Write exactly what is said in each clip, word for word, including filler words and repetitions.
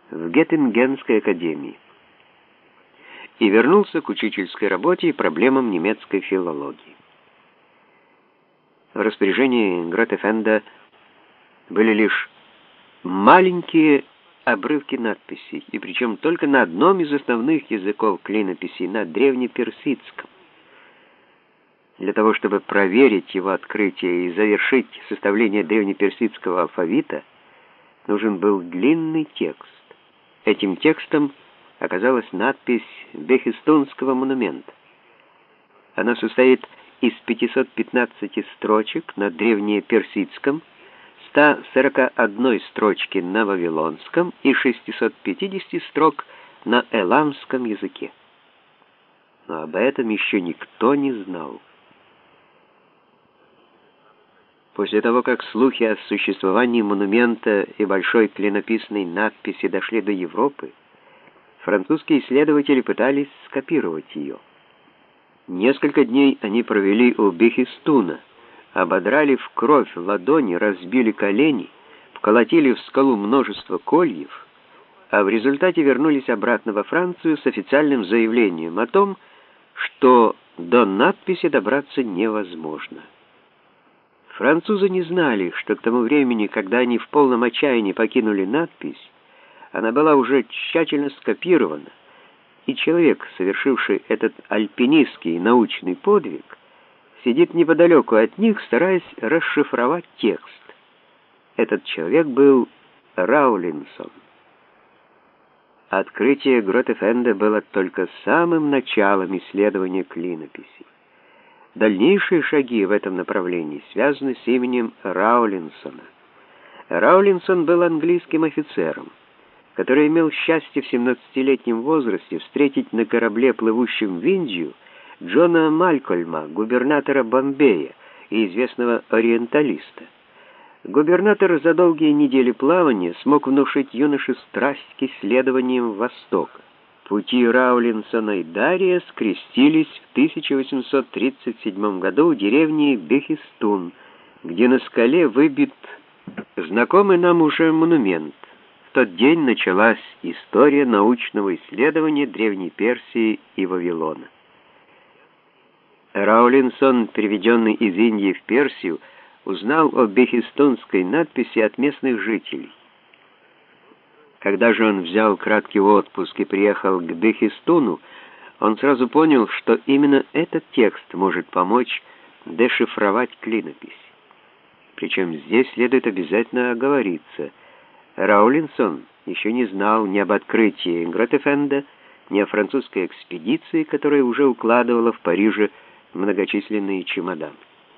в Геттингенской академии и вернулся к учительской работе и проблемам немецкой филологии. В распоряжении Гротефенда были лишь маленькие обрывки надписей, и причем только на одном из основных языков клинописи, на древнеперсидском. Для того, чтобы проверить его открытие и завершить составление древнеперсидского алфавита, нужен был длинный текст. Этим текстом оказалась надпись Бехистунского монумента. Она состоит из пятисот пятнадцати строчек на древнеперсидском, ста сорока одной строчки на вавилонском и шестисот пятидесяти строк на эламском языке. Но об этом еще никто не знал. После того, как слухи о существовании монумента и большой клинописной надписи дошли до Европы, французские исследователи пытались скопировать ее. Несколько дней они провели у Бехистуна, ободрали в кровь ладони, разбили колени, вколотили в скалу множество кольев, а в результате вернулись обратно во Францию с официальным заявлением о том, что до надписи добраться невозможно. Французы не знали, что к тому времени, когда они в полном отчаянии покинули надпись, она была уже тщательно скопирована, и человек, совершивший этот альпинистский научный подвиг, сидит неподалеку от них, стараясь расшифровать текст. Этот человек был Раулинсон. Открытие Гротефенда было только самым началом исследования клинописи. Дальнейшие шаги в этом направлении связаны с именем Раулинсона. Раулинсон был английским офицером, который имел счастье в семнадцатилетнем возрасте встретить на корабле, плывущем в Индию, Джона Малькольма, губернатора Бомбея и известного ориенталиста. Губернатор за долгие недели плавания смог внушить юноше страсть к исследованиям Востока. Пути Раулинсона и Дария скрестились в тысяча восемьсот тридцать седьмом году у деревни Бехистун, где на скале выбит знакомый нам уже монумент. В тот день началась история научного исследования Древней Персии и Вавилона. Раулинсон, переведенный из Индии в Персию, узнал о бехистунской надписи от местных жителей. Когда же он взял краткий отпуск и приехал к Бехистуну, он сразу понял, что именно этот текст может помочь дешифровать клинопись. Причем здесь следует обязательно оговориться. Раулинсон еще не знал ни об открытии Гротефенда, ни о французской экспедиции, которая уже укладывала в Париже многочисленные чемоданы.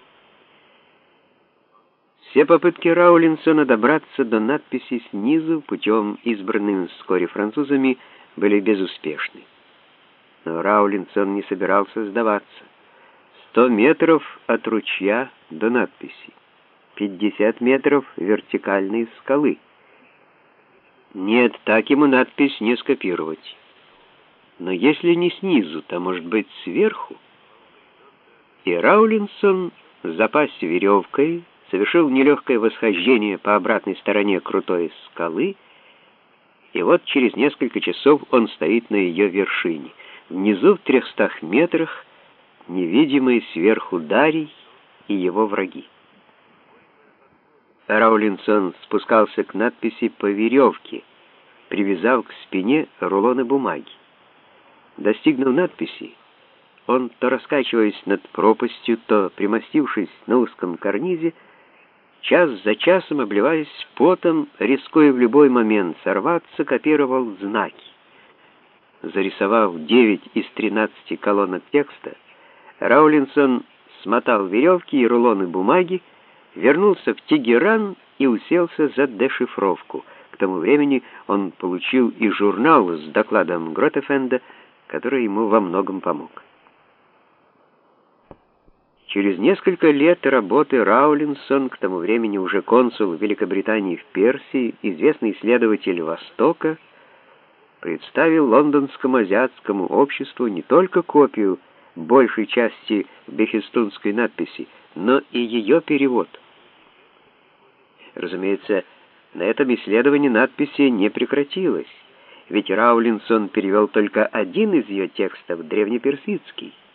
Все попытки Раулинсона добраться до надписи снизу путем, избранным вскоре французами, были безуспешны. Но Раулинсон не собирался сдаваться. Сто метров от ручья до надписи, пятьдесят метров вертикальной скалы. Нет, так ему надпись не скопировать. Но если не снизу, то, может быть, сверху? И Раулинсон, запасся веревкой, совершил нелегкое восхождение по обратной стороне крутой скалы, и вот через несколько часов он стоит на ее вершине. Внизу, в трехстах метрах, невидимые сверху Дарий и его враги. Раулинсон спускался к надписи по веревке, привязав к спине рулоны бумаги. Достигнув надписи, он, то раскачиваясь над пропастью, то примостившись на узком карнизе, час за часом, обливаясь потом, рискуя в любой момент сорваться, копировал знаки. Зарисовав девять из тринадцати колонок текста, Раулинсон смотал веревки и рулоны бумаги, вернулся в Тегеран и уселся за дешифровку. К тому времени он получил и журнал с докладом Гротефенда, который ему во многом помог. Через несколько лет работы Раулинсон, к тому времени уже консул Великобритании в Персии, известный исследователь Востока, представил лондонскому азиатскому обществу не только копию большей части бехистунской надписи, но и ее перевод. Разумеется, На этом исследование надписи не прекратилось, ведь Раулинсон перевел только один из ее текстов, древнеперсидский.